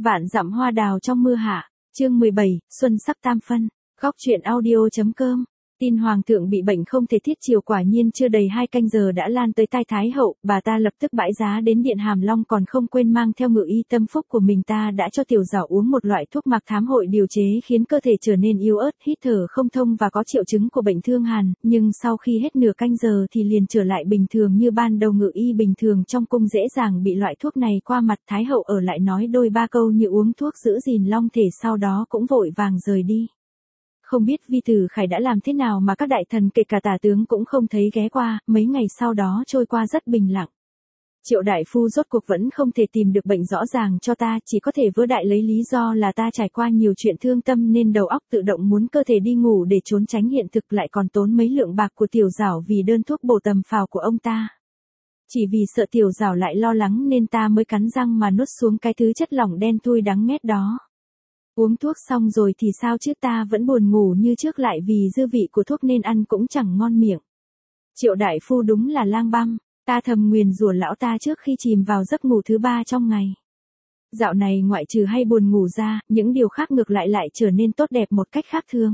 Vạn dặm hoa đào trong mưa hạ, chương 17, xuân sắc tam phân, góc truyện audio.com. Tin hoàng thượng bị bệnh không thể thiết chiều quả nhiên chưa đầy 2 canh giờ đã lan tới tai Thái hậu, bà ta lập tức bãi giá đến điện Hàm Long còn không quên mang theo ngự y tâm phúc của mình. Ta đã cho tiểu dảo uống một loại thuốc mạc thám hội điều chế khiến cơ thể trở nên yếu ớt, hít thở không thông và có triệu chứng của bệnh thương hàn, nhưng sau khi hết nửa canh giờ thì liền trở lại bình thường như ban đầu. Ngự y bình thường trong cung dễ dàng bị loại thuốc này qua mặt. Thái hậu ở lại nói đôi ba câu như uống thuốc giữ gìn long thể, sau đó cũng vội vàng rời đi. Không biết Vi Tử Khải đã làm thế nào mà các đại thần kể cả tả tướng cũng không thấy ghé qua. Mấy ngày sau đó trôi qua rất bình lặng. Triệu đại phu rốt cuộc vẫn không thể tìm được bệnh rõ ràng cho ta, chỉ có thể vớ đại lấy lý do là ta trải qua nhiều chuyện thương tâm nên đầu óc tự động muốn cơ thể đi ngủ để trốn tránh hiện thực, lại còn tốn mấy lượng bạc của tiểu dảo vì đơn thuốc bổ tầm phào của ông ta. Chỉ vì sợ tiểu dảo lại lo lắng nên ta mới cắn răng mà nuốt xuống cái thứ chất lỏng đen thui đắng nghét đó. Uống thuốc xong rồi thì sao chứ, ta vẫn buồn ngủ như trước, lại vì dư vị của thuốc nên ăn cũng chẳng ngon miệng. Triệu đại phu đúng là lang băm, ta thầm nguyền rủa lão ta trước khi chìm vào giấc ngủ thứ 3 trong ngày. Dạo này ngoại trừ hay buồn ngủ ra, những điều khác ngược lại trở nên tốt đẹp một cách khác thường.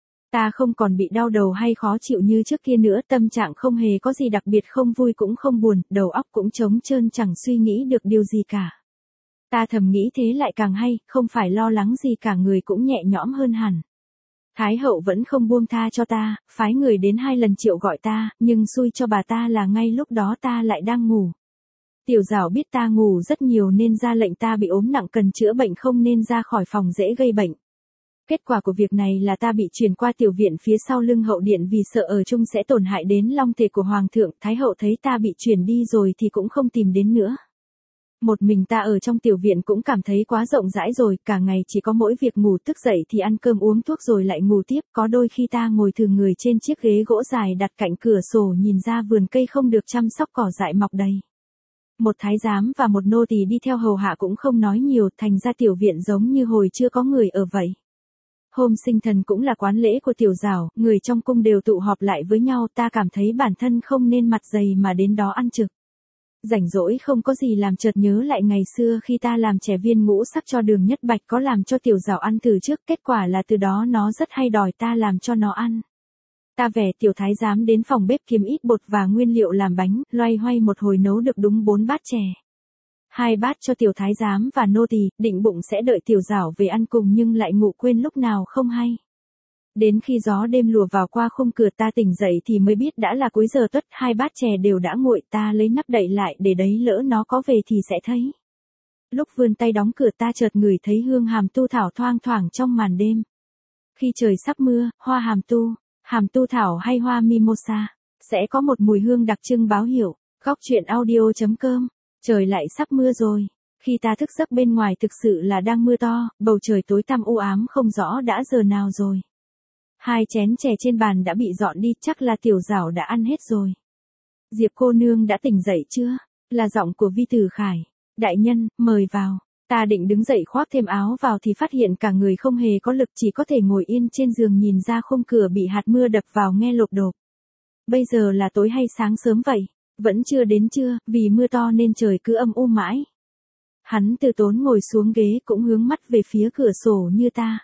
Ta không còn bị đau đầu hay khó chịu như trước kia nữa, tâm trạng không hề có gì đặc biệt, không vui cũng không buồn, đầu óc cũng trống trơn chẳng suy nghĩ được điều gì cả. Ta thầm nghĩ thế lại càng hay, không phải lo lắng gì cả, người cũng nhẹ nhõm hơn hẳn. Thái hậu vẫn không buông tha cho ta, phái người đến 2 lần triệu gọi ta, nhưng xui cho bà ta là ngay lúc đó ta lại đang ngủ. Tiểu dảo biết ta ngủ rất nhiều nên ra lệnh ta bị ốm nặng cần chữa bệnh không nên ra khỏi phòng dễ gây bệnh. Kết quả của việc này là ta bị chuyển qua tiểu viện phía sau lưng hậu điện vì sợ ở chung sẽ tổn hại đến long thể của hoàng thượng. Thái hậu thấy ta bị chuyển đi rồi thì cũng không tìm đến nữa. Một mình ta ở trong tiểu viện cũng cảm thấy quá rộng rãi rồi, cả ngày chỉ có mỗi việc ngủ, thức dậy thì ăn cơm uống thuốc rồi lại ngủ tiếp. Có đôi khi ta ngồi thừ người trên chiếc ghế gỗ dài đặt cạnh cửa sổ nhìn ra vườn cây không được chăm sóc, cỏ dại mọc đầy. Một thái giám và một nô tỳ đi theo hầu hạ cũng không nói nhiều, thành ra tiểu viện giống như hồi chưa có người ở vậy. Hôm sinh thần cũng là quán lễ của tiểu dảo, người trong cung đều tụ họp lại với nhau, ta cảm thấy bản thân không nên mặt dày mà đến đó ăn trực. Rảnh rỗi không có gì làm chợt nhớ lại ngày xưa khi ta làm trẻ viên ngũ sắc cho Đường Nhất Bạch có làm cho tiểu dảo ăn từ trước, kết quả là từ đó nó rất hay đòi ta làm cho nó ăn. Ta vẻ tiểu thái giám đến phòng bếp kiếm ít bột và nguyên liệu làm bánh, loay hoay một hồi nấu được đúng 4 bát chè. 2 bát cho tiểu thái giám và nô tỳ, định bụng sẽ đợi tiểu dảo về ăn cùng nhưng lại ngủ quên lúc nào không hay. Đến khi gió đêm lùa vào qua khung cửa ta tỉnh dậy thì mới biết đã là cuối giờ tuất, 2 bát chè đều đã nguội, ta lấy nắp đậy lại để đấy lỡ nó có về thì sẽ thấy. Lúc vươn tay đóng cửa ta chợt ngửi thấy hương hàm tu thảo thoang thoảng trong màn đêm. Khi trời sắp mưa, hoa hàm tu thảo hay hoa mimosa, sẽ có một mùi hương đặc trưng báo hiệu. Góc truyện audio.com. Trời lại sắp mưa rồi. Khi ta thức giấc bên ngoài thực sự là đang mưa to, bầu trời tối tăm u ám không rõ đã giờ nào rồi. 2 chén chè trên bàn đã bị dọn đi, chắc là tiểu dảo đã ăn hết rồi. Diệp cô nương đã tỉnh dậy chưa? Là giọng của Vi Tử Khải. Đại nhân, mời vào. Ta định đứng dậy khoác thêm áo vào thì phát hiện cả người không hề có lực, chỉ có thể ngồi yên trên giường nhìn ra khung cửa bị hạt mưa đập vào nghe lộp độp. Bây giờ là tối hay sáng sớm vậy? Vẫn chưa đến trưa, vì mưa to nên trời cứ âm u mãi. Hắn từ tốn ngồi xuống ghế cũng hướng mắt về phía cửa sổ như ta.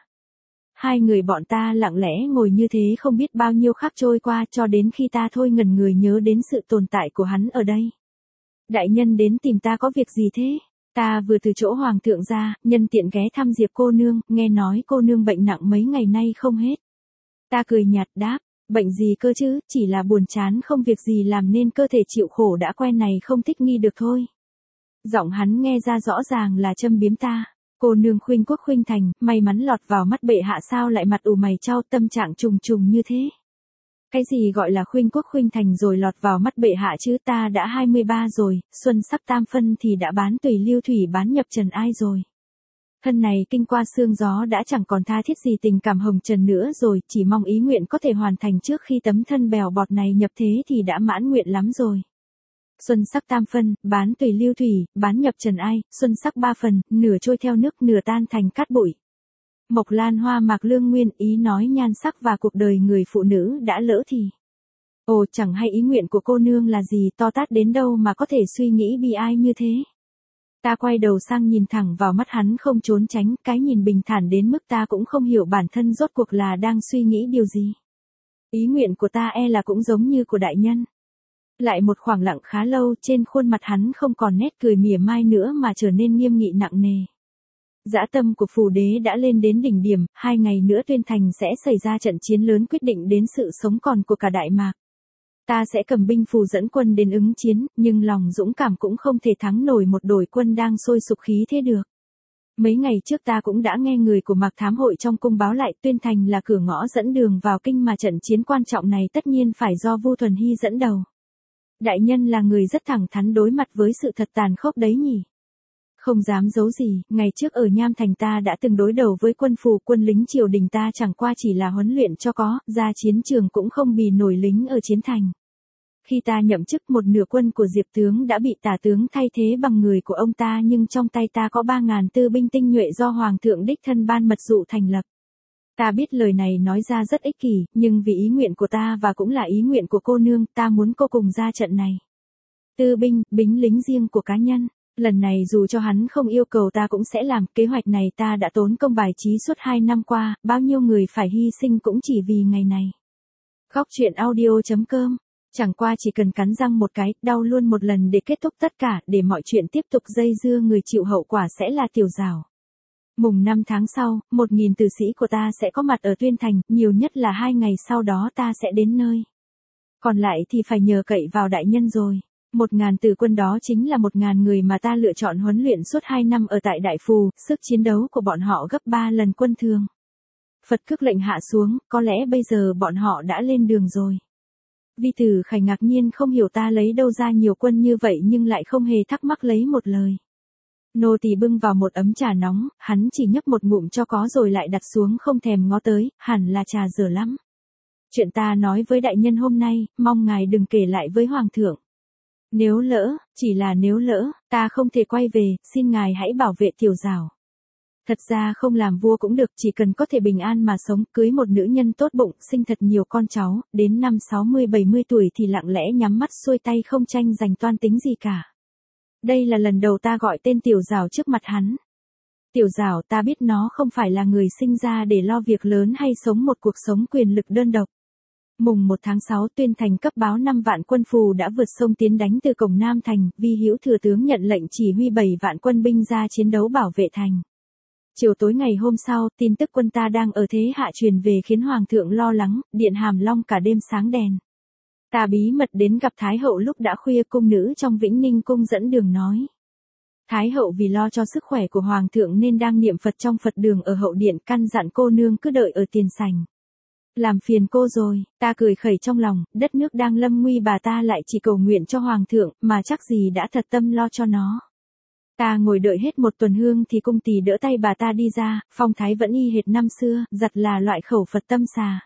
2 người bọn ta lặng lẽ ngồi như thế không biết bao nhiêu khắc trôi qua cho đến khi ta thôi ngẩn người nhớ đến sự tồn tại của hắn ở đây. Đại nhân đến tìm ta có việc gì thế? Ta vừa từ chỗ hoàng thượng ra, nhân tiện ghé thăm Diệp cô nương, nghe nói cô nương bệnh nặng mấy ngày nay không hết. Ta cười nhạt đáp, bệnh gì cơ chứ, chỉ là buồn chán không việc gì làm nên cơ thể chịu khổ đã quen này không thích nghi được thôi. Giọng hắn nghe ra rõ ràng là châm biếm ta. Cô nương khuynh quốc khuynh thành, may mắn lọt vào mắt bệ hạ sao lại mặt ủ mày chau, tâm trạng trùng trùng như thế. Cái gì gọi là khuynh quốc khuynh thành rồi lọt vào mắt bệ hạ chứ, ta đã 23 rồi, xuân sắc tam phân thì đã bán tùy lưu thủy bán nhập trần ai rồi. Thân này kinh qua sương gió đã chẳng còn tha thiết gì tình cảm hồng trần nữa rồi, chỉ mong ý nguyện có thể hoàn thành trước khi tấm thân bèo bọt này nhập thế thì đã mãn nguyện lắm rồi. Xuân sắc tam phân, bán tùy lưu thủy, bán nhập trần ai, xuân sắc 3 phần, nửa trôi theo nước, nửa tan thành cát bụi. Mộc lan hoa mạc lương nguyên, ý nói nhan sắc và cuộc đời người phụ nữ đã lỡ thì. Ồ, chẳng hay ý nguyện của cô nương là gì, to tát đến đâu mà có thể suy nghĩ bi ai như thế. Ta quay đầu sang nhìn thẳng vào mắt hắn không trốn tránh, cái nhìn bình thản đến mức ta cũng không hiểu bản thân rốt cuộc là đang suy nghĩ điều gì. Ý nguyện của ta là cũng giống như của đại nhân. Lại một khoảng lặng khá lâu, trên khuôn mặt hắn không còn nét cười mỉa mai nữa mà trở nên nghiêm nghị nặng nề. Dã tâm của phù đế đã lên đến đỉnh điểm, 2 ngày nữa Tuyên Thành sẽ xảy ra trận chiến lớn quyết định đến sự sống còn của cả Đại Mạc. Ta sẽ cầm binh phù dẫn quân đến ứng chiến, nhưng lòng dũng cảm cũng không thể thắng nổi một đội quân đang sôi sục khí thế được. Mấy ngày trước ta cũng đã nghe người của Mạc Thám hội trong cung báo lại Tuyên Thành là cửa ngõ dẫn đường vào kinh mà trận chiến quan trọng này tất nhiên phải do Vu Thuần Hy dẫn đầu. Đại nhân là người rất thẳng thắn đối mặt với sự thật tàn khốc đấy nhỉ. Không dám giấu gì, ngày trước ở Nham Thành ta đã từng đối đầu với quân phù, quân lính triều đình ta chẳng qua chỉ là huấn luyện cho có, ra chiến trường cũng không bì nổi lính ở chiến thành. Khi ta nhậm chức, một nửa quân của Diệp tướng đã bị Tả tướng thay thế bằng người của ông ta, nhưng trong tay ta có 3.000 tư binh tinh nhuệ do Hoàng thượng đích thân ban mật dụ thành lập. Ta biết lời này nói ra rất ích kỷ, nhưng vì ý nguyện của ta và cũng là ý nguyện của cô nương, ta muốn cô cùng ra trận này. Tư binh, bính lính riêng của cá nhân. Lần này dù cho hắn không yêu cầu ta cũng sẽ làm, kế hoạch này ta đã tốn công bài trí suốt 2 năm qua, bao nhiêu người phải hy sinh cũng chỉ vì ngày này. Góc truyện audio.com. Chẳng qua chỉ cần cắn răng một cái, đau luôn một lần để kết thúc tất cả, để mọi chuyện tiếp tục dây dưa, người chịu hậu quả sẽ là Tiểu Giảo. Mùng 5 tháng sau, 1.000 tử sĩ của ta sẽ có mặt ở Tuyên Thành, nhiều nhất là 2 ngày sau đó ta sẽ đến nơi. Còn lại thì phải nhờ cậy vào đại nhân rồi. 1.000 tử quân đó chính là 1.000 người mà ta lựa chọn huấn luyện suốt 2 năm ở tại Đại Phù, sức chiến đấu của bọn họ gấp 3 lần quân thường. Phật cước lệnh hạ xuống, có lẽ bây giờ bọn họ đã lên đường rồi. Vi Tử Khải ngạc nhiên không hiểu ta lấy đâu ra nhiều quân như vậy nhưng lại không hề thắc mắc lấy một lời. Nô tỳ bưng vào một ấm trà nóng, hắn chỉ nhấp một ngụm cho có rồi lại đặt xuống không thèm ngó tới, hẳn là trà dở lắm. Chuyện ta nói với đại nhân hôm nay, mong ngài đừng kể lại với Hoàng thượng. Nếu lỡ, chỉ là nếu lỡ, ta không thể quay về, xin ngài hãy bảo vệ Tiểu Giảo. Thật ra không làm vua cũng được, chỉ cần có thể bình an mà sống, cưới một nữ nhân tốt bụng, sinh thật nhiều con cháu, đến năm 60-70 tuổi thì lặng lẽ nhắm mắt xuôi tay không tranh giành toan tính gì cả. Đây là lần đầu ta gọi tên Tiểu Giảo trước mặt hắn. Tiểu Giảo, ta biết nó không phải là người sinh ra để lo việc lớn hay sống một cuộc sống quyền lực đơn độc. Mùng 1 tháng 6, Tuyên Thành cấp báo 5 vạn quân phù đã vượt sông tiến đánh từ cổng Nam Thành, Vi Hữu thừa tướng nhận lệnh chỉ huy 7 vạn quân binh ra chiến đấu bảo vệ thành. Chiều tối ngày hôm sau, tin tức quân ta đang ở thế hạ truyền về khiến Hoàng thượng lo lắng, điện Hàm Long cả đêm sáng đèn. Ta bí mật đến gặp Thái hậu lúc đã khuya, cung nữ trong Vĩnh Ninh cung dẫn đường nói. Thái hậu vì lo cho sức khỏe của Hoàng thượng nên đang niệm Phật trong Phật đường ở hậu điện, căn dặn cô nương cứ đợi ở tiền sảnh. Làm phiền cô rồi, ta cười khẩy trong lòng, đất nước đang lâm nguy bà ta lại chỉ cầu nguyện cho Hoàng thượng, mà chắc gì đã thật tâm lo cho nó. Ta ngồi đợi hết một tuần hương thì cung tỳ đỡ tay bà ta đi ra, phong thái vẫn y hệt năm xưa, giặt là loại khẩu Phật tâm xà.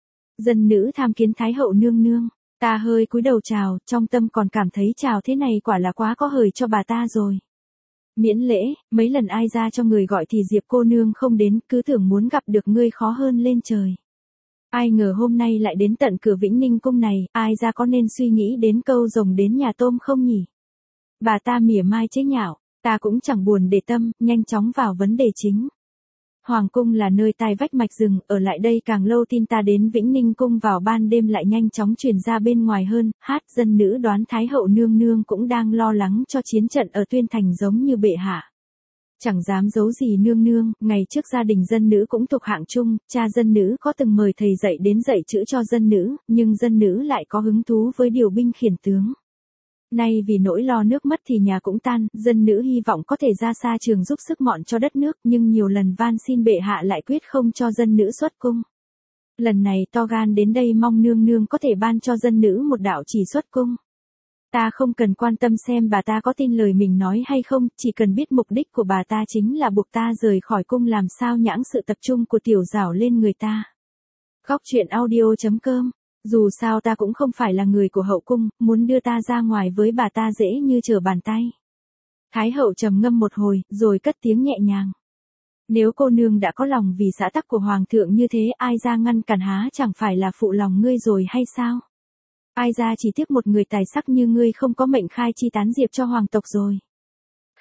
Dân nữ tham kiến Thái hậu nương nương, ta hơi cúi đầu chào, trong tâm còn cảm thấy chào thế này quả là quá có hời cho bà ta rồi. Miễn lễ, mấy lần ai ra cho người gọi thì Diệp cô nương không đến, cứ tưởng muốn gặp được ngươi khó hơn lên trời. Ai ngờ hôm nay lại đến tận cửa Vĩnh Ninh cung này, ai ra có nên suy nghĩ đến câu rồng đến nhà tôm không nhỉ? Bà ta mỉa mai chế nhạo, ta cũng chẳng buồn để tâm, nhanh chóng vào vấn đề chính. Hoàng cung là nơi tai vách mạch rừng, ở lại đây càng lâu tin ta đến Vĩnh Ninh cung vào ban đêm lại nhanh chóng truyền ra bên ngoài hơn, dân nữ đoán Thái hậu nương nương cũng đang lo lắng cho chiến trận ở Tuyên Thành giống như bệ hạ. Chẳng dám giấu gì nương nương, ngày trước gia đình dân nữ cũng thuộc hạng trung, cha dân nữ có từng mời thầy dạy đến dạy chữ cho dân nữ, nhưng dân nữ lại có hứng thú với điều binh khiển tướng. Nay vì nỗi lo nước mất thì nhà cũng tan, dân nữ hy vọng có thể ra xa trường giúp sức mọn cho đất nước, nhưng nhiều lần van xin bệ hạ lại quyết không cho dân nữ xuất cung. Lần này to gan đến đây mong nương nương có thể ban cho dân nữ một đạo chỉ xuất cung. Ta không cần quan tâm xem bà ta có tin lời mình nói hay không, chỉ cần biết mục đích của bà ta chính là buộc ta rời khỏi cung làm sao nhãng sự tập trung của Tiểu Giảo lên người ta. Góc truyện audio.com. Dù sao ta cũng không phải là người của hậu cung, muốn đưa ta ra ngoài với bà ta dễ như trở bàn tay. Thái hậu trầm ngâm một hồi, rồi cất tiếng nhẹ nhàng. Nếu cô nương đã có lòng vì xã tắc của Hoàng thượng như thế, ai ra ngăn cản há chẳng phải là phụ lòng ngươi rồi hay sao? Ai ra chỉ tiếc một người tài sắc như ngươi không có mệnh khai chi tán diệp cho hoàng tộc rồi.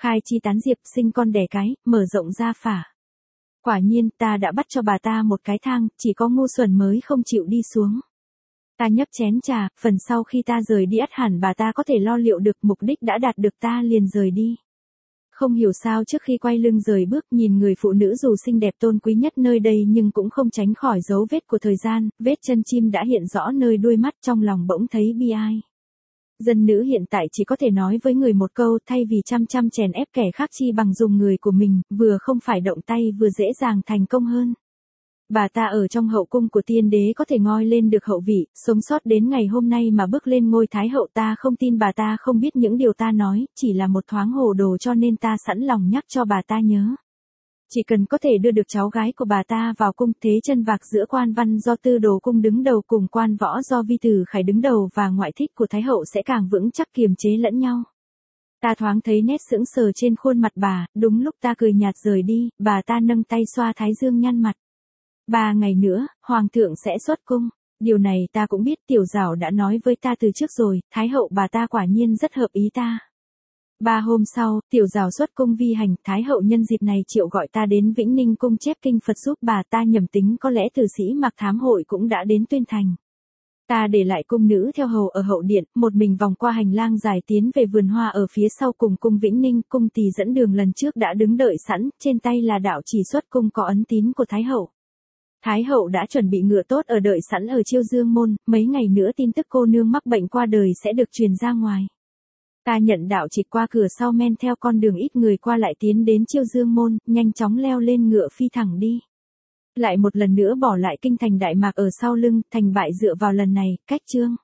khai chi tán diệp, sinh con đẻ cái, mở rộng ra phả. Quả nhiên, ta đã bắt cho bà ta một cái thang, chỉ có ngu xuẩn mới không chịu đi xuống. Ta nhấp chén trà, phần sau khi ta rời đi ắt hẳn bà ta có thể lo liệu được, mục đích đã đạt được, ta liền rời đi. Không hiểu sao trước khi quay lưng rời bước, nhìn người phụ nữ dù xinh đẹp tôn quý nhất nơi đây nhưng cũng không tránh khỏi dấu vết của thời gian, vết chân chim đã hiện rõ nơi đuôi mắt, trong lòng bỗng thấy bi ai. Dân nữ hiện tại chỉ có thể nói với người một câu, thay vì chăm chăm chèn ép kẻ khác chi bằng dùng người của mình, vừa không phải động tay vừa dễ dàng thành công hơn. Bà ta ở trong hậu cung của tiên đế có thể ngoi lên được hậu vị, sống sót đến ngày hôm nay mà bước lên ngôi thái hậu, ta không tin bà ta không biết những điều ta nói, chỉ là một thoáng hồ đồ cho nên ta sẵn lòng nhắc cho bà ta nhớ. Chỉ cần có thể đưa được cháu gái của bà ta vào cung, thế chân vạc giữa quan văn do Tư Đồ cung đứng đầu cùng quan võ do Vi Tử Khải đứng đầu và ngoại thích của thái hậu sẽ càng vững chắc kiềm chế lẫn nhau. Ta thoáng thấy nét sững sờ trên khuôn mặt bà, đúng lúc ta cười nhạt rời đi, bà ta nâng tay xoa thái dương nhăn mặt. 3 ngày nữa, hoàng thượng sẽ xuất cung. Điều này ta cũng biết, Tiểu Giảo đã nói với ta từ trước rồi, thái hậu bà ta quả nhiên rất hợp ý ta. 3 hôm sau, Tiểu Giảo xuất cung vi hành, thái hậu nhân dịp này triệu gọi ta đến Vĩnh Ninh cung chép kinh Phật giúp bà, ta nhầm tính có lẽ tử sĩ Mạc Thám Hội cũng đã đến Tuyên Thành. Ta để lại cung nữ theo hầu ở hậu điện, một mình vòng qua hành lang dài tiến về vườn hoa ở phía sau cùng cung Vĩnh Ninh, cung tỳ dẫn đường lần trước đã đứng đợi sẵn, trên tay là đạo chỉ xuất cung có ấn tín của thái hậu. Thái hậu đã chuẩn bị ngựa tốt ở đợi sẵn ở Chiêu Dương môn, mấy ngày nữa tin tức cô nương mắc bệnh qua đời sẽ được truyền ra ngoài. Ta nhận đạo chỉ qua cửa sau men theo con đường ít người qua lại tiến đến Chiêu Dương môn, nhanh chóng leo lên ngựa phi thẳng đi. Lại một lần nữa bỏ lại kinh thành Đại Mạc ở sau lưng, thành bại dựa vào lần này, cách chương.